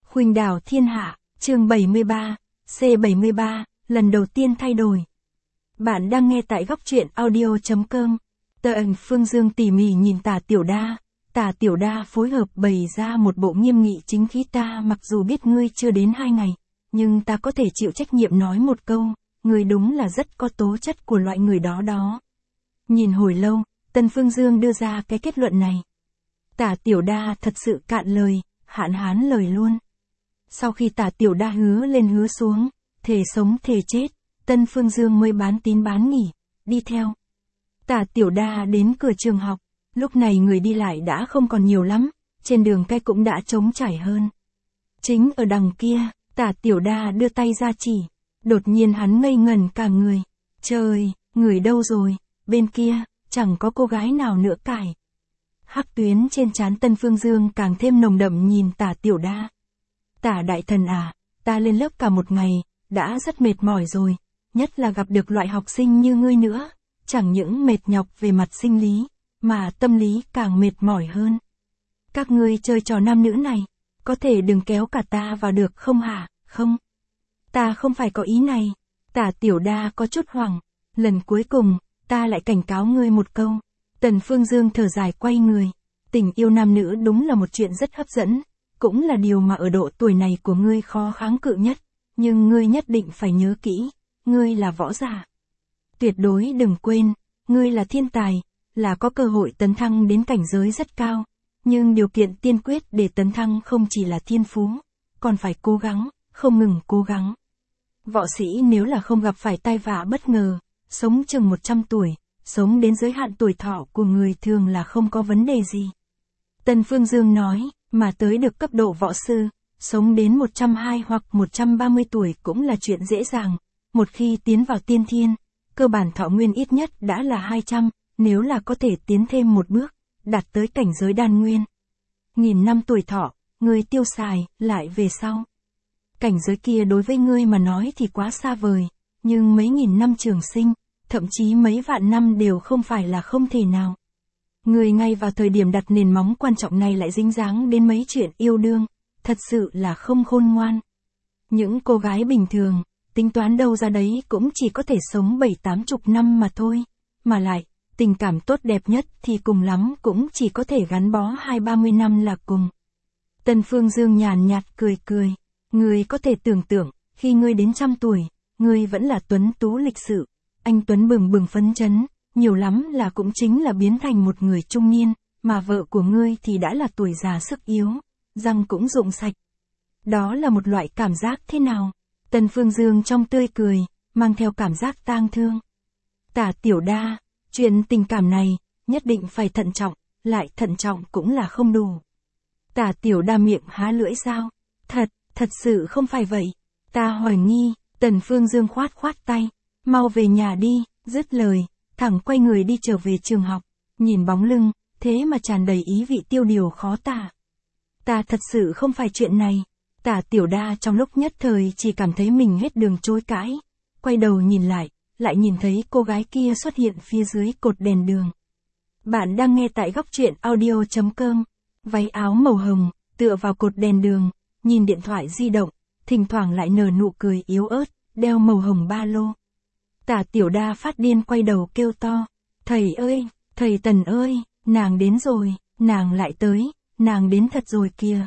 Khuynh đảo thiên hạ, chương 73, C73, lần đầu tiên thay đổi. Bạn đang nghe tại góc truyện audio.com. Tần Phương Dương tỉ mỉ nhìn Tả Tiểu Đa. Tả Tiểu Đa phối hợp bày ra một bộ nghiêm nghị chính khí. Ta mặc dù biết ngươi chưa đến 2 ngày, nhưng ta có thể chịu trách nhiệm nói một câu, ngươi đúng là rất có tố chất của loại người đó đó. Nhìn hồi lâu, Tần Phương Dương đưa ra cái kết luận này. Tả Tiểu Đa thật sự cạn lời, hạn hán lời luôn. Sau khi Tả Tiểu Đa hứa lên hứa xuống, thề sống thề chết, Tần Phương Dương mới bán tín bán nghỉ, đi theo. Tả Tiểu Đa đến cửa trường học, lúc này người đi lại đã không còn nhiều lắm, trên đường cái cũng đã trống trải hơn. Chính ở đằng kia, Tả Tiểu Đa đưa tay ra chỉ, đột nhiên hắn ngây ngẩn cả người. Trời, người đâu rồi, bên kia, chẳng có cô gái nào nữa cải. Hắc tuyến trên trán Tần Phương Dương càng thêm nồng đậm nhìn Tả Tiểu Đa. Tả đại thần à, ta lên lớp cả một ngày, đã rất mệt mỏi rồi, nhất là gặp được loại học sinh như ngươi nữa, chẳng những mệt nhọc về mặt sinh lý, mà tâm lý càng mệt mỏi hơn. Các ngươi chơi trò nam nữ này, có thể đừng kéo cả ta vào được không hả? Không. Ta không phải có ý này. Tả Tiểu Đa có chút hoảng. Lần cuối cùng, ta lại cảnh cáo ngươi một câu. Tần Phương Dương thở dài quay người. Tình yêu nam nữ đúng là một chuyện rất hấp dẫn, cũng là điều mà ở độ tuổi này của ngươi khó kháng cự nhất. Nhưng ngươi nhất định phải nhớ kỹ, ngươi là võ giả. Tuyệt đối đừng quên, ngươi là thiên tài, là có cơ hội tấn thăng đến cảnh giới rất cao. Nhưng điều kiện tiên quyết để tấn thăng không chỉ là thiên phú, còn phải cố gắng, không ngừng cố gắng. Võ sĩ nếu là không gặp phải tai vạ bất ngờ, sống chừng 100 tuổi, sống đến giới hạn tuổi thọ của người thường là không có vấn đề gì. Tần Phương Dương nói, mà tới được cấp độ võ sư, sống đến 120 hoặc 130 tuổi cũng là chuyện dễ dàng. Một khi tiến vào tiên thiên, cơ bản thọ nguyên ít nhất đã là 200, nếu là có thể tiến thêm một bước, đạt tới cảnh giới đan nguyên. Nghìn năm tuổi thọ, ngươi tiêu xài, lại về sau. Cảnh giới kia đối với ngươi mà nói thì quá xa vời, nhưng mấy nghìn năm trường sinh, thậm chí mấy vạn năm đều không phải là không thể nào. Ngươi ngay vào thời điểm đặt nền móng quan trọng này lại dính dáng đến mấy chuyện yêu đương, thật sự là không khôn ngoan. Những cô gái bình thường, tính toán đâu ra đấy cũng chỉ có thể sống 7-80 năm mà thôi, mà lại, tình cảm tốt đẹp nhất thì cùng lắm cũng chỉ có thể gắn bó 20-30 năm là cùng. Tần Phương Dương nhàn nhạt cười cười, ngươi có thể tưởng tượng, khi ngươi đến 100 tuổi, ngươi vẫn là tuấn tú lịch sự, anh tuấn bừng bừng phấn chấn, nhiều lắm là cũng chính là biến thành một người trung niên, mà vợ của ngươi thì đã là tuổi già sức yếu, răng cũng rụng sạch. Đó là một loại cảm giác thế nào? Tần Phương Dương trong tươi cười, mang theo cảm giác tang thương. Tả Tiểu Đa, chuyện tình cảm này, nhất định phải thận trọng, lại thận trọng cũng là không đủ. Tả Tiểu Đa miệng há lưỡi sao? Thật sự không phải vậy. Ta hoài nghi. Tần Phương Dương khoát khoát tay. Mau về nhà đi, dứt lời, thẳng quay người đi trở về trường học. Nhìn bóng lưng, thế mà tràn đầy ý vị tiêu điều khó tả. Ta thật sự không phải chuyện này. Tả Tiểu Đa trong lúc nhất thời chỉ cảm thấy mình hết đường chối cãi. Quay đầu nhìn lại nhìn thấy cô gái kia xuất hiện phía dưới cột đèn đường. Bạn đang nghe tại góc truyện audio.com. Váy áo màu hồng, tựa vào cột đèn đường, nhìn điện thoại di động, thỉnh thoảng lại nở nụ cười yếu ớt, đeo màu hồng ba lô. Tả Tiểu Đa phát điên quay đầu kêu to, thầy ơi, thầy Tần ơi, nàng đến rồi, nàng lại tới, nàng đến thật rồi kìa.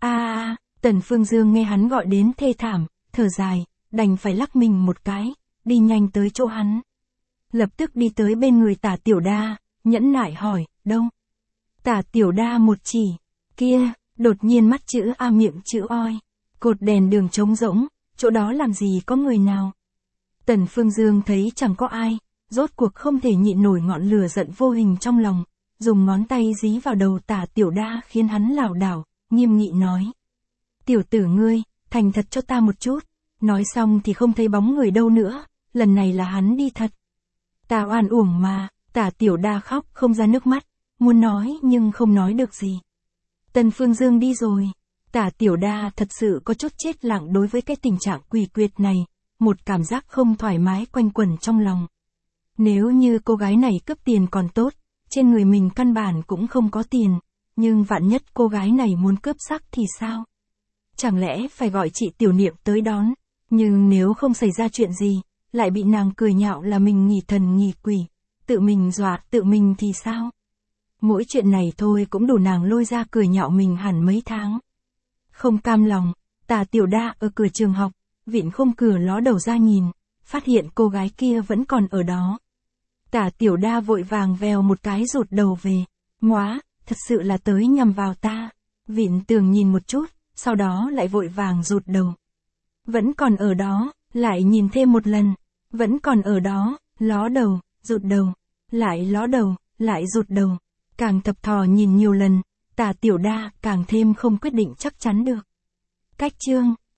Tần Phương Dương nghe hắn gọi đến thê thảm, thở dài, đành phải lắc mình một cái, đi nhanh tới chỗ hắn. Lập tức đi tới bên người Tả Tiểu Đa, nhẫn nại hỏi, đâu? Tả Tiểu Đa một chỉ, kia, đột nhiên mắt chữ A miệng chữ oi, cột đèn đường trống rỗng, chỗ đó làm gì có người nào. Tần Phương Dương thấy chẳng có ai, rốt cuộc không thể nhịn nổi ngọn lửa giận vô hình trong lòng, dùng ngón tay dí vào đầu Tả Tiểu Đa khiến hắn lảo đảo, nghiêm nghị nói. Tiểu tử ngươi, thành thật cho ta một chút. Nói xong thì không thấy bóng người đâu nữa, lần này là hắn đi thật. Ta oan uổng mà. Tả Tiểu Đa khóc không ra nước mắt, muốn nói nhưng không nói được gì. Tần Phương Dương đi rồi. Tả Tiểu Đa thật sự có chút chết lặng đối với cái tình trạng quỷ quyệt này, một cảm giác không thoải mái quanh quẩn trong lòng. Nếu như cô gái này cướp tiền còn tốt, trên người mình căn bản cũng không có tiền, nhưng vạn nhất cô gái này muốn cướp sắc thì sao? chẳng lẽ phải gọi chị Tiểu Niệm tới đón, nhưng nếu không xảy ra chuyện gì, lại bị nàng cười nhạo là mình nghỉ thần nghỉ quỷ, tự mình dọa tự mình thì sao? Mỗi chuyện này thôi cũng đủ nàng lôi ra cười nhạo mình hẳn mấy tháng. Không cam lòng, Tả Tiểu Đa ở cửa trường học, vịn khung cửa ló đầu ra nhìn, phát hiện cô gái kia vẫn còn ở đó. Tả Tiểu Đa vội vàng vèo một cái rụt đầu về. Móa, thật sự là tới nhằm vào ta. Vịn Tường nhìn một chút, sau đó lại vội vàng rụt đầu. Vẫn còn ở đó, lại nhìn thêm một lần. Vẫn còn ở đó, ló đầu, rụt đầu, lại ló đầu, lại rụt đầu. Càng thập thò nhìn nhiều lần, Tả Tiểu Đa càng thêm không quyết định chắc chắn được. Cách chương